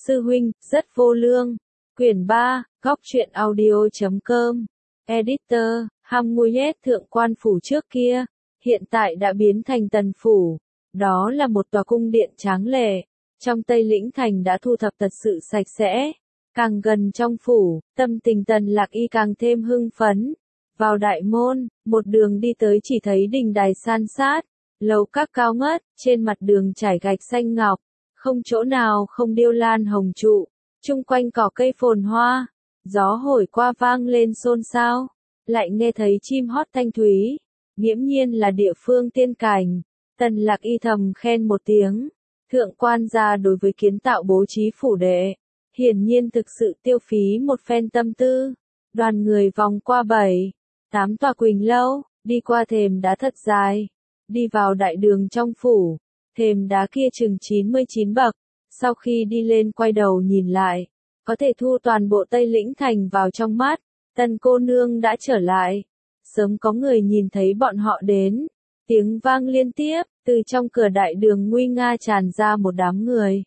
sư huynh, rất vô lương. Quyển 3, góc truyện audio.com. Editor, Hamuyet thượng quan phủ trước kia, hiện tại đã biến thành Tần phủ. Đó là một tòa cung điện tráng lệ. Trong Tây Lĩnh Thành đã thu thập thật sự sạch sẽ. Càng gần trong phủ, tâm tình Tần Lạc Y càng thêm hưng phấn. Vào đại môn, một đường đi tới chỉ thấy đình đài san sát, lầu các cao ngất, trên mặt đường trải gạch xanh ngọc, không chỗ nào không điêu lan hồng trụ, chung quanh cỏ cây phồn hoa, gió hồi qua vang lên xôn xao, lại nghe thấy chim hót thanh thúy, nghiễm nhiên là địa phương tiên cảnh. Tần Lạc Y thầm khen một tiếng, thượng quan gia đối với kiến tạo bố trí phủ đệ, hiển nhiên thực sự tiêu phí một phen tâm tư. Đoàn người vòng qua 7-8 tòa quỳnh lâu, đi qua thềm đá thật dài, đi vào đại đường trong phủ, thềm đá kia chừng 99 bậc, sau khi đi lên quay đầu nhìn lại, có thể thu toàn bộ Tây Lĩnh Thành vào trong mắt. Tần cô nương đã trở lại, sớm có người nhìn thấy bọn họ đến, tiếng vang liên tiếp, từ trong cửa đại đường nguy nga tràn ra một đám người.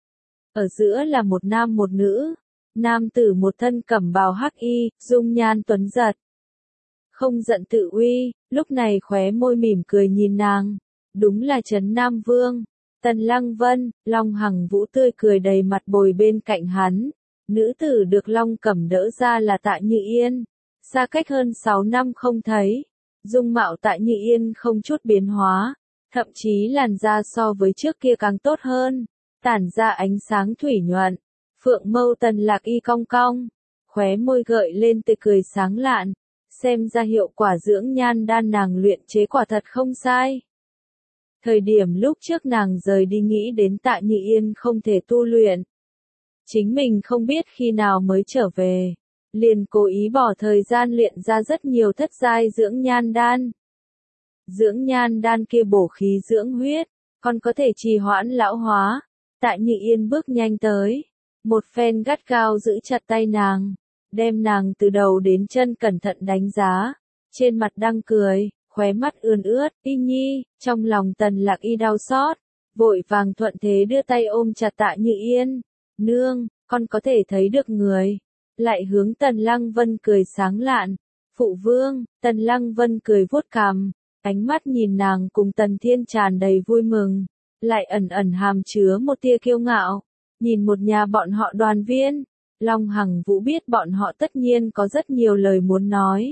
Ở giữa là một nam một nữ, nam tử một thân cẩm bào hắc y, dung nhan tuấn giật, không giận tự uy, lúc này khóe môi mỉm cười nhìn nàng, đúng là Trấn Nam Vương, Tần Lăng Vân. Long Hằng Vũ tươi cười đầy mặt bồi bên cạnh hắn, nữ tử được Long Cẩm đỡ ra là Tạ Như Yên, xa cách hơn 6 năm không thấy, dung mạo Tạ Như Yên không chút biến hóa, thậm chí làn da so với trước kia càng tốt hơn, tản ra ánh sáng thủy nhuận. Phượng mâu Tần Lạc Y cong cong, khóe môi gợi lên tươi cười sáng lạn, xem ra hiệu quả dưỡng nhan đan nàng luyện chế quả thật không sai. Thời điểm lúc trước nàng rời đi nghĩ đến Tạ Như Yên không thể tu luyện, chính mình không biết khi nào mới trở về, liền cố ý bỏ thời gian luyện ra rất nhiều thất giai dưỡng nhan đan. Dưỡng nhan đan kia bổ khí dưỡng huyết, còn có thể trì hoãn lão hóa. Tạ Như Yên bước nhanh tới, một phen gắt gao giữ chặt tay nàng, đem nàng từ đầu đến chân cẩn thận đánh giá, trên mặt đang cười, khóe mắt ươn ướt. Y Nhi, trong lòng Tần Lạc Y đau xót, vội vàng thuận thế đưa tay ôm chặt Tạ Như Yên. Nương, con có thể thấy được người. Lại hướng Tần Lăng Vân cười sáng lạn. Phụ vương. Tần Lăng Vân cười vuốt cằm, ánh mắt nhìn nàng cùng Tần Thiên tràn đầy vui mừng, lại ẩn ẩn hàm chứa một tia kiêu ngạo. Nhìn một nhà bọn họ đoàn viên, Long Hằng Vũ biết bọn họ tất nhiên có rất nhiều lời muốn nói,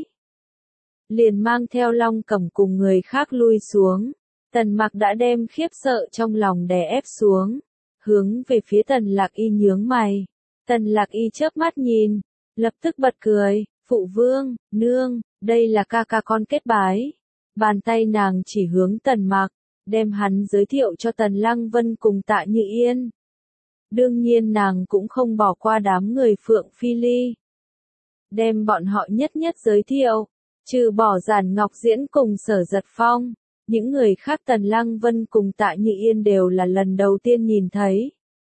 liền mang theo Long Cẩm cùng người khác lui xuống. Tần Mặc đã đem khiếp sợ trong lòng đè ép xuống, hướng về phía Tần Lạc Y nhướng mày. Tần Lạc Y chớp mắt nhìn, lập tức bật cười, phụ vương, nương, đây là ca ca con kết bái. Bàn tay nàng chỉ hướng Tần Mặc, đem hắn giới thiệu cho Tần Lăng Vân cùng Tạ Như Yên. Đương nhiên nàng cũng không bỏ qua đám người Phượng Phi Ly, đem bọn họ nhất nhất giới thiệu, trừ bỏ Giản Ngọc Diễn cùng Sở Giật Phong, những người khác Tần Lăng Vân cùng Tạ Như Yên đều là lần đầu tiên nhìn thấy.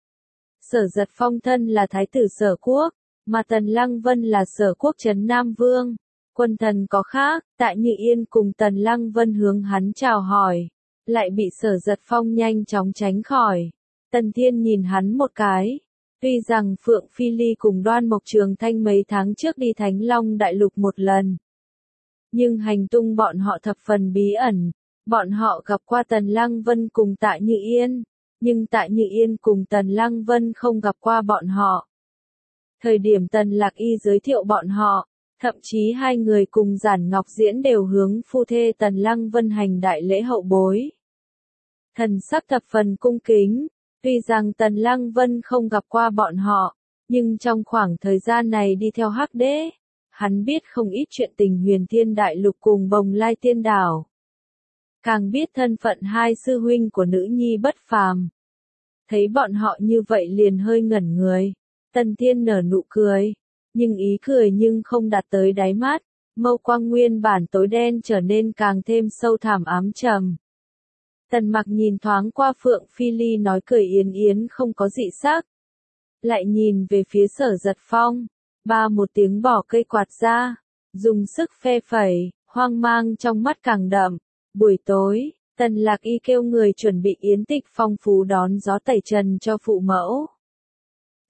Sở Giật Phong thân là thái tử Sở Quốc, mà Tần Lăng Vân là Sở Quốc Trấn Nam Vương. Quân thần có khác, Tạ Như Yên cùng Tần Lăng Vân hướng hắn chào hỏi, lại bị Sở Giật Phong nhanh chóng tránh khỏi. Tần Thiên nhìn hắn một cái, tuy rằng Phượng Phi Ly cùng Đoan Mộc Trường Thanh mấy tháng trước đi Thánh Long Đại Lục một lần, nhưng hành tung bọn họ thập phần bí ẩn. Bọn họ gặp qua Tần Lăng Vân cùng Tạ Như Yên, nhưng Tạ Như Yên cùng Tần Lăng Vân không gặp qua bọn họ. Thời điểm Tần Lạc Y giới thiệu bọn họ, thậm chí hai người cùng Giản Ngọc Diễn đều hướng phu thê Tần Lăng Vân hành đại lễ hậu bối, thần sắc thập phần cung kính. Tuy rằng Tần Lăng Vân không gặp qua bọn họ, nhưng trong khoảng thời gian này đi theo Hắc Đế, hắn biết không ít chuyện tình Huyền Thiên Đại Lục cùng Bồng Lai Tiên Đảo, càng biết thân phận hai sư huynh của nữ nhi bất phàm. Thấy bọn họ như vậy liền hơi ngẩn người. Tần Thiên nở nụ cười, nhưng ý cười nhưng không đạt tới đáy mắt, mâu quang nguyên bản tối đen trở nên càng thêm sâu thẳm ám trầm. Tần Mặc nhìn thoáng qua Phượng Phi Ly nói cười yến yến không có dị sắc, lại nhìn về phía Sở Giật Phong, ba một tiếng bỏ cây quạt ra, dùng sức phe phẩy, hoang mang trong mắt càng đậm. Buổi tối, Tần Lạc Y kêu người chuẩn bị yến tịch phong phú đón gió tẩy trần cho phụ mẫu.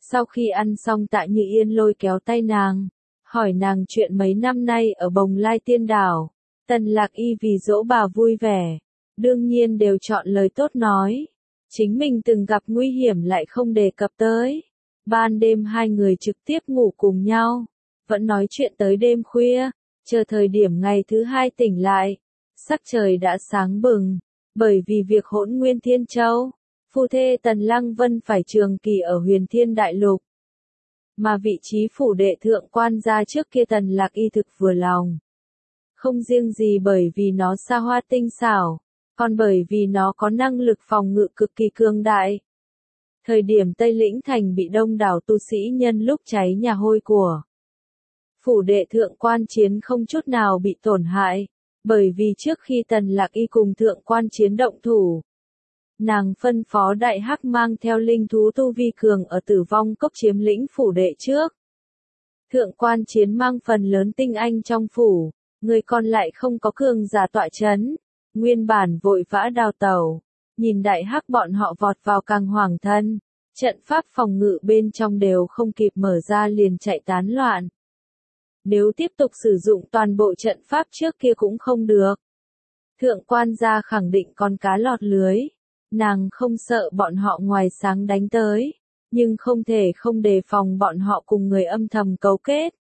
Sau khi ăn xong Tạ Như Yên lôi kéo tay nàng, hỏi nàng chuyện mấy năm nay ở Bồng Lai Tiên Đảo. Tần Lạc Y vì dỗ bà vui vẻ, đương nhiên đều chọn lời tốt nói. Chính mình từng gặp nguy hiểm lại không đề cập tới. Ban đêm hai người trực tiếp ngủ cùng nhau, vẫn nói chuyện tới đêm khuya, chờ thời điểm ngày thứ hai tỉnh lại. Sắc trời đã sáng bừng, bởi vì việc Hỗn Nguyên Thiên Châu, phu thê Tần Lăng Vân phải trường kỳ ở Huyền Thiên Đại Lục. Mà vị trí phủ đệ thượng quan gia trước kia Tần Lạc Y thực vừa lòng. Không riêng gì bởi vì nó xa hoa tinh xảo, còn bởi vì nó có năng lực phòng ngự cực kỳ cường đại. Thời điểm Tây Lĩnh Thành bị đông đảo tu sĩ nhân lúc cháy nhà hôi của phủ đệ thượng quan chiến không chút nào bị tổn hại, bởi vì trước khi Tần Lạc Y cùng thượng quan chiến động thủ, nàng phân phó Đại Hắc mang theo linh thú tu vi cường ở Tử Vong Cốc chiếm lĩnh phủ đệ trước. Thượng quan chiến mang phần lớn tinh anh trong phủ, người còn lại không có cường giả tọa chấn, nguyên bản vội vã đào tẩu, nhìn Đại Hắc bọn họ vọt vào càng hoảng thân, trận pháp phòng ngự bên trong đều không kịp mở ra liền chạy tán loạn. Nếu tiếp tục sử dụng toàn bộ trận pháp trước kia cũng không được. Thượng quan gia khẳng định con cá lọt lưới, nàng không sợ bọn họ ngoài sáng đánh tới, nhưng không thể không đề phòng bọn họ cùng người âm thầm cấu kết.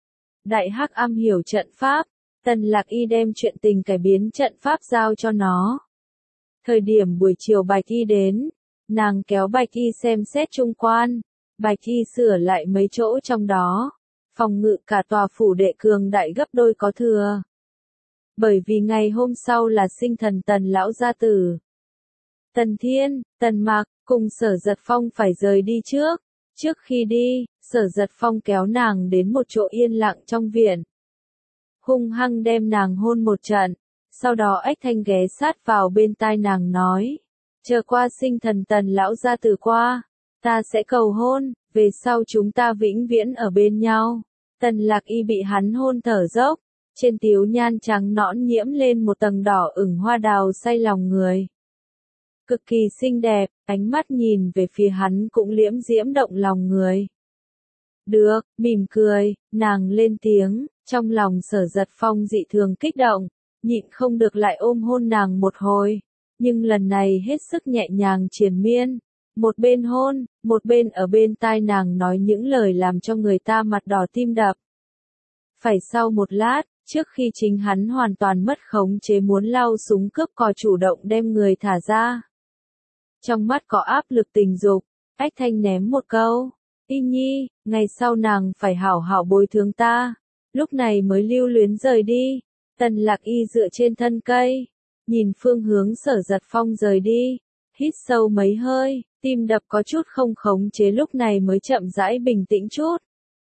Đại Hắc am hiểu trận pháp, Tần Lạc Y đem chuyện tình cải biến trận pháp giao cho nó. Thời điểm buổi chiều Bạch Y đến, nàng kéo Bạch Y xem xét chung quan, Bạch Y sửa lại mấy chỗ trong đó, phòng ngự cả tòa phủ đệ cường đại gấp đôi có thừa. Bởi vì ngày hôm sau là sinh thần Tần lão gia tử. Tần Thiên, Tần Mạc, cùng Sở Giật Phong phải rời đi trước. Trước khi đi, Sở Giật Phong kéo nàng đến một chỗ yên lặng trong viện. Hung hăng đem nàng hôn một trận, sau đó ách thanh ghé sát vào bên tai nàng nói. Chờ qua sinh thần Tần lão gia tử qua, ta sẽ cầu hôn, về sau chúng ta vĩnh viễn ở bên nhau. Tần Lạc Y bị hắn hôn thở dốc, trên tiếu nhan trắng nõn nhiễm lên một tầng đỏ ửng hoa đào say lòng người. Cực kỳ xinh đẹp, ánh mắt nhìn về phía hắn cũng liễm diễm động lòng người. Được, mỉm cười, nàng lên tiếng, trong lòng Sở Giật Phong dị thường kích động, nhịn không được lại ôm hôn nàng một hồi, nhưng lần này hết sức nhẹ nhàng triền miên, một bên hôn, một bên ở bên tai nàng nói những lời làm cho người ta mặt đỏ tim đập. Phải sau một lát, trước khi chính hắn hoàn toàn mất khống chế muốn lao súng cướp cò chủ động đem người thả ra. Trong mắt có áp lực tình dục, ách thanh ném một câu, Y Nhi, ngày sau nàng phải hảo hảo bồi thường ta, lúc này mới lưu luyến rời đi. Tần Lạc Y dựa trên thân cây, nhìn phương hướng Sở Giật Phong rời đi, hít sâu mấy hơi, tim đập có chút không khống chế lúc này mới chậm rãi bình tĩnh chút.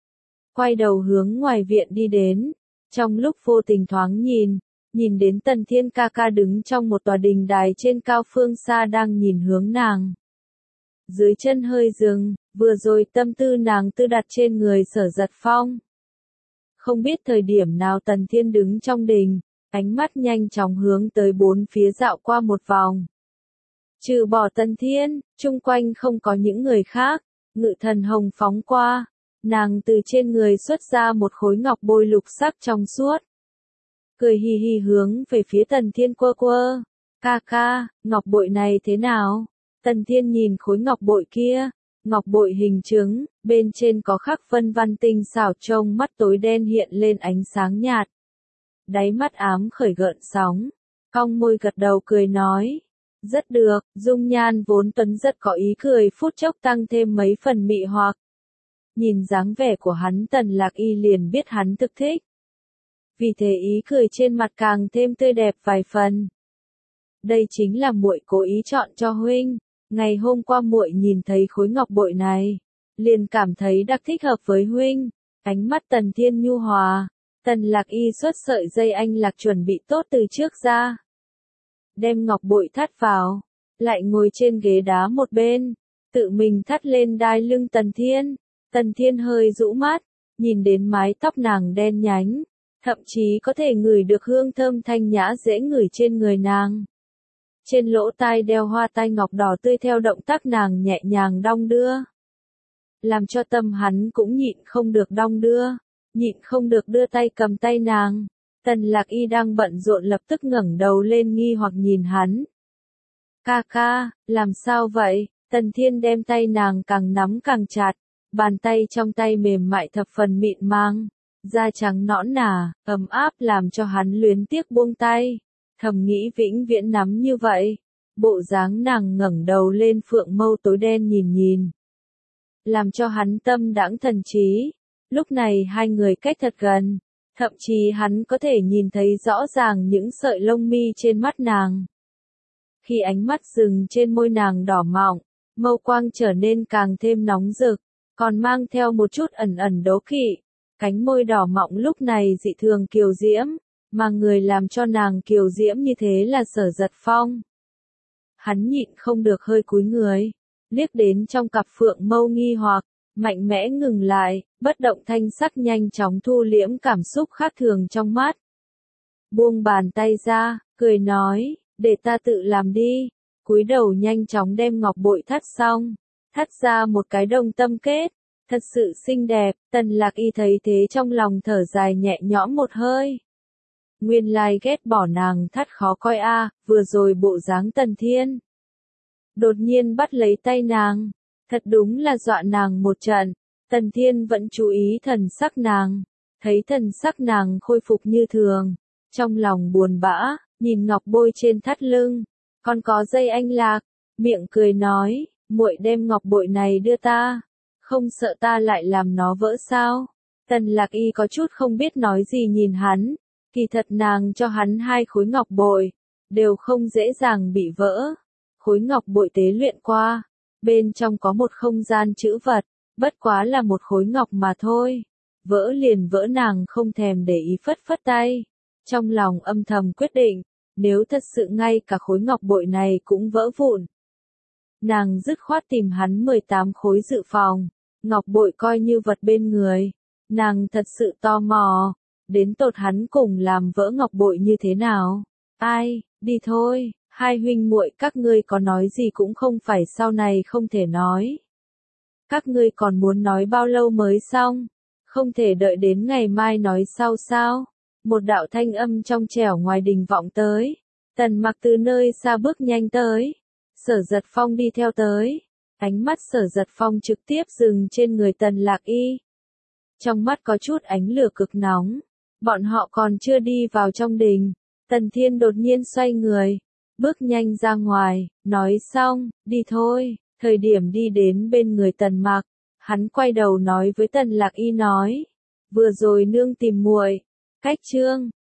Quay đầu hướng ngoài viện đi đến, trong lúc vô tình thoáng nhìn đến Tần Thiên ca ca đứng trong một tòa đình đài trên cao phương xa đang nhìn hướng nàng. Dưới chân hơi dừng, vừa rồi tâm tư nàng tư đặt trên người Sở Giật Phong. Không biết thời điểm nào Tần Thiên đứng trong đình, ánh mắt nhanh chóng hướng tới bốn phía dạo qua một vòng. Trừ bỏ Tần Thiên, chung quanh không có những người khác, ngự thần hồng phóng qua, nàng từ trên người xuất ra một khối ngọc bôi lục sắc trong suốt. Cười hì hì hướng về phía Tần Thiên quơ quơ, ca ca, ngọc bội này thế nào? Tần Thiên nhìn khối ngọc bội kia, ngọc bội hình trứng, bên trên có khắc vân văn tinh xảo trông mắt tối đen hiện lên ánh sáng nhạt. Đáy mắt ám khởi gợn sóng, cong môi gật đầu cười nói. Rất được, dung nhan vốn tuấn rất có ý cười phút chốc tăng thêm mấy phần mị hoặc. Nhìn dáng vẻ của hắn Tần Lạc Y liền biết hắn thực thích. Vì thế ý cười trên mặt càng thêm tươi đẹp vài phần. Đây chính là muội cố ý chọn cho huynh. Ngày hôm qua muội nhìn thấy khối ngọc bội này, liền cảm thấy đặc thích hợp với huynh. Ánh mắt Tần Thiên nhu hòa, Tần Lạc Y xuất sợi dây anh lạc chuẩn bị tốt từ trước ra. Đem ngọc bội thắt vào, lại ngồi trên ghế đá một bên, tự mình thắt lên đai lưng Tần Thiên. Tần Thiên hơi rũ mắt, nhìn đến mái tóc nàng đen nhánh, thậm chí có thể ngửi được hương thơm thanh nhã dễ ngửi trên người nàng. Trên lỗ tai đeo hoa tai ngọc đỏ tươi theo động tác nàng nhẹ nhàng đong đưa. làm cho tâm hắn cũng nhịn không được đong đưa, nhịn không được đưa tay cầm tay nàng. Tần Lạc Y đang bận rộn lập tức ngẩng đầu lên nghi hoặc nhìn hắn. Ca ca, làm sao vậy? Tần Thiên đem tay nàng càng nắm càng chặt, bàn tay trong tay mềm mại thập phần mịn màng, da trắng nõn nà, ấm áp làm cho hắn luyến tiếc buông tay, thầm nghĩ vĩnh viễn nắm như vậy. Bộ dáng nàng ngẩng đầu lên phượng mâu tối đen nhìn nhìn, làm cho hắn tâm đãng thần trí. Lúc này hai người cách thật gần, thậm chí hắn có thể nhìn thấy rõ ràng những sợi lông mi trên mắt nàng. Khi ánh mắt dừng trên môi nàng đỏ mọng, mâu quang trở nên càng thêm nóng rực, còn mang theo một chút ẩn ẩn đố kỵ. Cánh môi đỏ mọng lúc này dị thường kiều diễm, mà người làm cho nàng kiều diễm như thế là Sở Giật Phong. Hắn nhịn không được hơi cúi người, liếc đến trong cặp phượng mâu nghi hoặc, mạnh mẽ ngừng lại, bất động thanh sắc nhanh chóng thu liễm cảm xúc khác thường trong mắt. Buông bàn tay ra, cười nói, để ta tự làm đi. Cúi đầu nhanh chóng đem ngọc bội thắt xong, thắt ra một cái đồng tâm kết, thật sự xinh đẹp. Tần Lạc Y thấy thế trong lòng thở dài nhẹ nhõm một hơi. Nguyên lai ghét bỏ nàng thắt khó coi a, vừa rồi bộ dáng Tần Thiên đột nhiên bắt lấy tay nàng, thật đúng là dọa nàng một trận. Tần Thiên vẫn chú ý thần sắc nàng, thấy thần sắc nàng khôi phục như thường, trong lòng buồn bã, nhìn ngọc bôi trên thắt lưng, còn có dây anh lạc, miệng cười nói, muội đem ngọc bội này đưa ta, không sợ ta lại làm nó vỡ sao? Tần Lạc Y có chút không biết nói gì nhìn hắn, kỳ thật nàng cho hắn hai khối ngọc bội, đều không dễ dàng bị vỡ. Khối ngọc bội tế luyện qua, bên trong có một không gian trữ vật, bất quá là một khối ngọc mà thôi. Vỡ liền vỡ, nàng không thèm để ý phất phất tay. Trong lòng âm thầm quyết định, nếu thật sự ngay cả khối ngọc bội này cũng vỡ vụn, nàng dứt khoát tìm hắn 18 khối dự phòng, ngọc bội coi như vật bên người. Nàng thật sự tò mò, đến tột hắn cùng làm vỡ ngọc bội như thế nào. Ai, đi thôi, hai huynh muội các ngươi có nói gì cũng không phải sau này không thể nói. Các ngươi còn muốn nói bao lâu mới xong, không thể đợi đến ngày mai nói sau sao? Một đạo thanh âm trong trẻo ngoài đình vọng tới. Tần Mặc từ nơi xa bước nhanh tới, Sở Giật Phong đi theo tới. Ánh mắt Sở Giật Phong trực tiếp dừng trên người Tần Lạc Y. Trong mắt có chút ánh lửa cực nóng. Bọn họ còn chưa đi vào trong đình, Tần Thiên đột nhiên xoay người, bước nhanh ra ngoài, nói xong, đi thôi. Thời điểm đi đến bên người Tần Mặc, hắn quay đầu nói với Tần Lạc Y nói, vừa rồi nương tìm muội. Cách chương